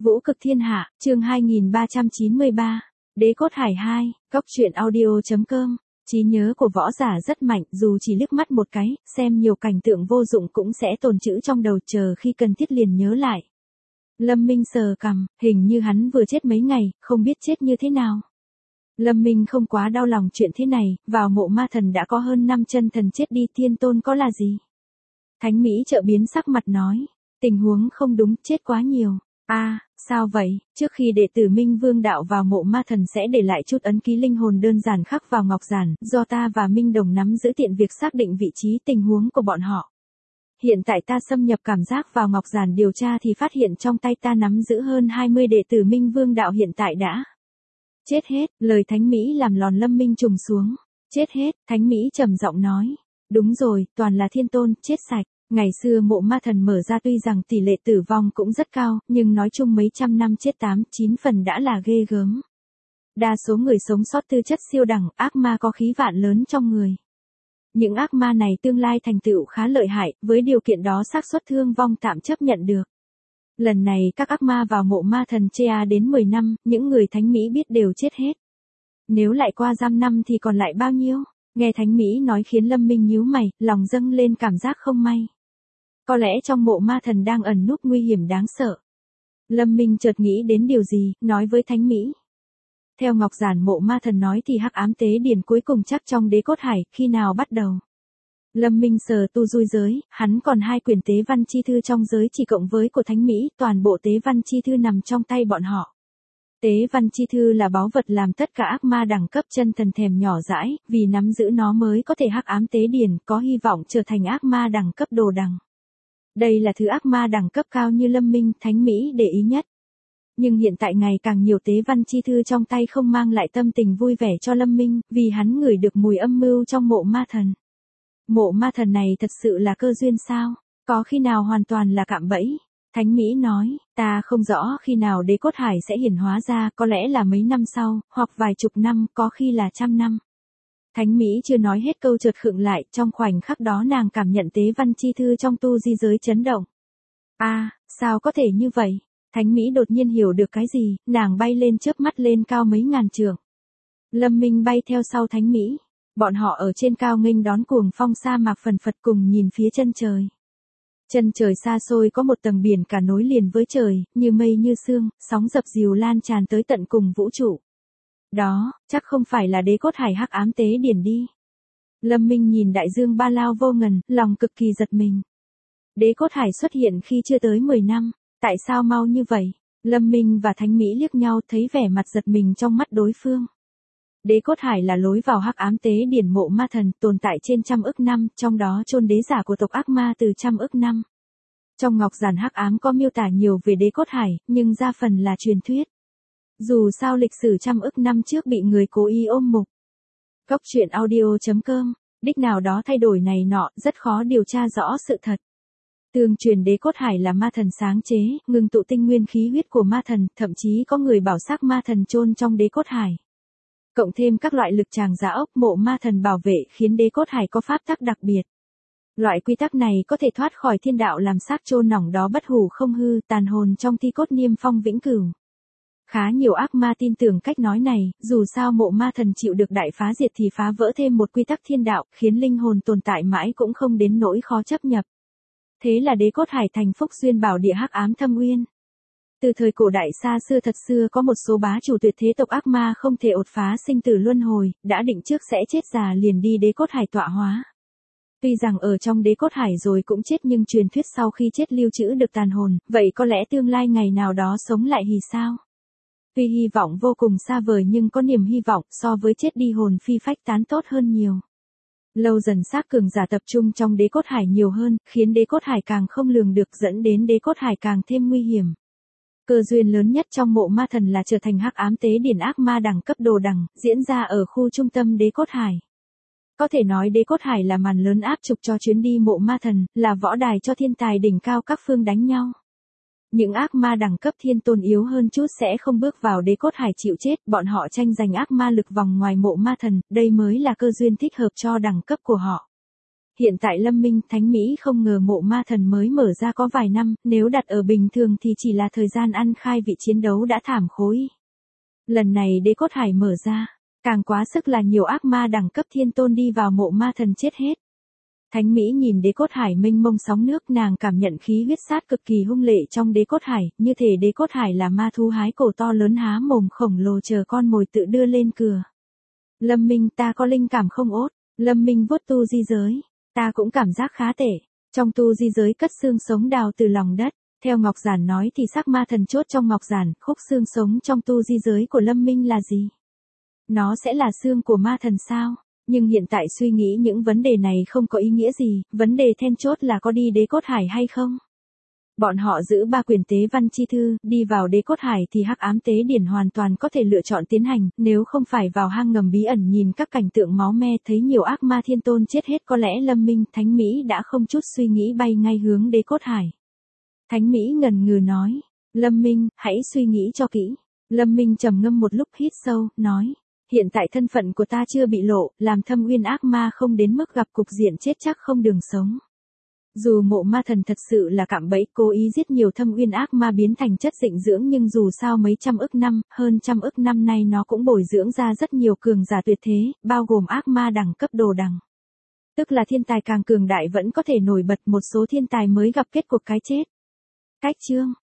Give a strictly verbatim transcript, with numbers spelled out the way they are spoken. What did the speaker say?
Vũ cực thiên hạ, chương hai nghìn ba trăm chín mươi ba. Đế cốt hải hai, góc truyện audio chấm com. Trí nhớ của võ giả rất mạnh, dù chỉ liếc mắt một cái, xem nhiều cảnh tượng vô dụng cũng sẽ tồn trữ trong đầu, chờ khi cần thiết liền nhớ lại. Lâm Minh sờ cằm, hình như hắn vừa chết mấy ngày, không biết chết như thế nào. Lâm Minh không quá đau lòng chuyện thế này, vào mộ ma thần đã có hơn năm chân thần chết đi, thiên tôn có là gì? Thánh Mỹ trợ biến sắc mặt nói, tình huống không đúng, chết quá nhiều. A, à, sao vậy? Trước khi đệ tử Minh Vương đạo vào mộ ma thần sẽ để lại chút ấn ký linh hồn đơn giản khắc vào ngọc giản, do ta và Minh Đồng nắm giữ tiện việc xác định vị trí tình huống của bọn họ. Hiện tại ta xâm nhập cảm giác vào ngọc giản điều tra thì phát hiện trong tay ta nắm giữ hơn hai mươi đệ tử Minh Vương đạo hiện tại đã chết hết. Lời Thánh Mỹ làm lòn Lâm Minh trùng xuống. Chết hết, Thánh Mỹ trầm giọng nói. Đúng rồi, toàn là thiên tôn, chết sạch. Ngày xưa mộ ma thần mở ra tuy rằng tỷ lệ tử vong cũng rất cao, nhưng nói chung mấy trăm năm chết tám, chín phần đã là ghê gớm. Đa số người sống sót tư chất siêu đẳng, ác ma có khí vạn lớn trong người. Những ác ma này tương lai thành tựu khá lợi hại, với điều kiện đó xác suất thương vong tạm chấp nhận được. Lần này các ác ma vào mộ ma thần Chea đến mười năm, những người Thánh Mỹ biết đều chết hết. Nếu lại qua giam năm thì còn lại bao nhiêu? Nghe Thánh Mỹ nói khiến Lâm Minh nhíu mày, lòng dâng lên cảm giác không may. Có lẽ trong mộ ma thần đang ẩn núp nguy hiểm đáng sợ. Lâm Minh chợt nghĩ đến điều gì, nói với Thánh Mỹ. Theo ngọc giản mộ ma thần nói thì hắc ám tế điển cuối cùng chắc trong đế cốt hải, khi nào bắt đầu? Lâm Minh sờ tu dui giới, hắn còn hai quyển tế văn chi thư trong giới chỉ cộng với của Thánh Mỹ, toàn bộ tế văn chi thư nằm trong tay bọn họ. Tế văn chi thư là báu vật làm tất cả ác ma đẳng cấp chân thần thèm nhỏ dãi, vì nắm giữ nó mới có thể hắc ám tế điển, có hy vọng trở thành ác ma đẳng cấp đồ đằng. Đây là thứ ác ma đẳng cấp cao như Lâm Minh, Thánh Mỹ để ý nhất. Nhưng hiện tại ngày càng nhiều tế văn chi thư trong tay không mang lại tâm tình vui vẻ cho Lâm Minh, vì hắn ngửi được mùi âm mưu trong mộ ma thần. Mộ ma thần này thật sự là cơ duyên sao? Có khi nào hoàn toàn là cạm bẫy? Thánh Mỹ nói, ta không rõ khi nào đế cốt hải sẽ hiển hóa ra, có lẽ là mấy năm sau, hoặc vài chục năm, có khi là trăm năm. Thánh Mỹ chưa nói hết câu chợt khựng lại, trong khoảnh khắc đó nàng cảm nhận tế văn chi thư trong tu di giới chấn động. A, à, sao có thể như vậy? Thánh Mỹ đột nhiên hiểu được cái gì, nàng bay lên chớp mắt lên cao mấy ngàn trượng. Lâm Minh bay theo sau Thánh Mỹ. Bọn họ ở trên cao nghênh đón cuồng phong sa mạc phần phật cùng nhìn phía chân trời. Chân trời xa xôi có một tầng biển cả nối liền với trời, như mây như sương, sóng dập dìu lan tràn tới tận cùng vũ trụ. Đó, chắc không phải là đế cốt hải hắc ám tế điển đi. Lâm Minh nhìn đại dương ba lao vô ngần, lòng cực kỳ giật mình. Đế cốt hải xuất hiện khi chưa tới mười năm, tại sao mau như vậy? Lâm Minh và Thánh Mỹ liếc nhau thấy vẻ mặt giật mình trong mắt đối phương. Đế cốt hải là lối vào hắc ám tế điển mộ ma thần, tồn tại trên trăm ức năm, trong đó chôn đế giả của tộc ác ma từ trăm ức năm. Trong ngọc giản hắc ám có miêu tả nhiều về đế cốt hải, nhưng đa phần là truyền thuyết. Dù sao lịch sử trăm ức năm trước bị người cố ý ôm mục. Góc truyện audio chấm com, đích nào đó thay đổi này nọ, rất khó điều tra rõ sự thật. Tương truyền đế cốt hải là ma thần sáng chế, ngừng tụ tinh nguyên khí huyết của ma thần, thậm chí có người bảo xác ma thần chôn trong đế cốt hải. Cộng thêm các loại lực tràng giá ốc mộ ma thần bảo vệ khiến đế cốt hải có pháp tắc đặc biệt. Loại quy tắc này có thể thoát khỏi thiên đạo làm xác chôn nỏng đó bất hủ không hư, tàn hồn trong thi cốt niêm phong vĩnh cửu. Khá nhiều ác ma tin tưởng cách nói này, dù sao mộ ma thần chịu được đại phá diệt thì phá vỡ thêm một quy tắc thiên đạo, khiến linh hồn tồn tại mãi cũng không đến nỗi khó chấp nhập. Thế là đế cốt hải thành phúc duyên bảo địa hắc ám thâm uyên. Từ thời cổ đại xa xưa thật xưa có một số bá chủ tuyệt thế tộc ác ma không thể đột phá sinh tử luân hồi, đã định trước sẽ chết già liền đi đế cốt hải tọa hóa. Tuy rằng ở trong đế cốt hải rồi cũng chết nhưng truyền thuyết sau khi chết lưu trữ được tàn hồn, vậy có lẽ tương lai ngày nào đó sống lại thì sao? Tuy hy vọng vô cùng xa vời nhưng có niềm hy vọng so với chết đi hồn phi phách tán tốt hơn nhiều. Lâu dần xác cường giả tập trung trong đế cốt hải nhiều hơn, khiến đế cốt hải càng không lường được dẫn đến đế cốt hải càng thêm nguy hiểm. Cơ duyên lớn nhất trong mộ ma thần là trở thành hắc ám tế điển ác ma đẳng cấp đồ đằng, diễn ra ở khu trung tâm đế cốt hải. Có thể nói đế cốt hải là màn lớn áp trục cho chuyến đi mộ ma thần, là võ đài cho thiên tài đỉnh cao các phương đánh nhau. Những ác ma đẳng cấp thiên tôn yếu hơn chút sẽ không bước vào đế cốt hải chịu chết, bọn họ tranh giành ác ma lực vòng ngoài mộ ma thần, đây mới là cơ duyên thích hợp cho đẳng cấp của họ. Hiện tại Lâm Minh Thánh Mỹ không ngờ mộ ma thần mới mở ra có vài năm, nếu đặt ở bình thường thì chỉ là thời gian ăn khai vị chiến đấu đã thảm khối. Lần này đế cốt hải mở ra, càng quá sức là nhiều ác ma đẳng cấp thiên tôn đi vào mộ ma thần chết hết. Thánh Mỹ nhìn đế cốt hải mênh mông sóng nước, nàng cảm nhận khí huyết sát cực kỳ hung lệ trong đế cốt hải, như thể đế cốt hải là ma thú hái cổ to lớn há mồm khổng lồ chờ con mồi tự đưa lên cửa. Lâm Minh, ta có linh cảm không ốt. Lâm Minh vuốt tu di giới. Ta cũng cảm giác khá tệ. Trong tu di giới cất xương sống đào từ lòng đất. Theo Ngọc Giản nói thì xác ma thần chốt trong Ngọc Giản, khúc xương sống trong tu di giới của Lâm Minh là gì? Nó sẽ là xương của ma thần sao? Nhưng hiện tại suy nghĩ những vấn đề này không có ý nghĩa gì, vấn đề then chốt là có đi đế cốt hải hay không? Bọn họ giữ ba quyền tế văn chi thư, đi vào đế cốt hải thì hắc ám tế điển hoàn toàn có thể lựa chọn tiến hành, nếu không phải vào hang ngầm bí ẩn nhìn các cảnh tượng máu me thấy nhiều ác ma thiên tôn chết hết, có lẽ Lâm Minh Thánh Mỹ đã không chút suy nghĩ bay ngay hướng đế cốt hải. Thánh Mỹ ngần ngừ nói, Lâm Minh, hãy suy nghĩ cho kỹ. Lâm Minh trầm ngâm một lúc hít sâu, nói, hiện tại thân phận của ta chưa bị lộ, làm Thâm Uyên ác ma không đến mức gặp cục diện chết chắc không đường sống. Dù mộ ma thần thật sự là cạm bẫy cố ý giết nhiều Thâm Uyên ác ma biến thành chất dinh dưỡng, nhưng dù sao mấy trăm ức năm, hơn trăm ức năm nay nó cũng bồi dưỡng ra rất nhiều cường giả tuyệt thế, bao gồm ác ma đẳng cấp đồ đằng. Tức là thiên tài càng cường đại vẫn có thể nổi bật, một số thiên tài mới gặp kết cục cái chết. Cách chương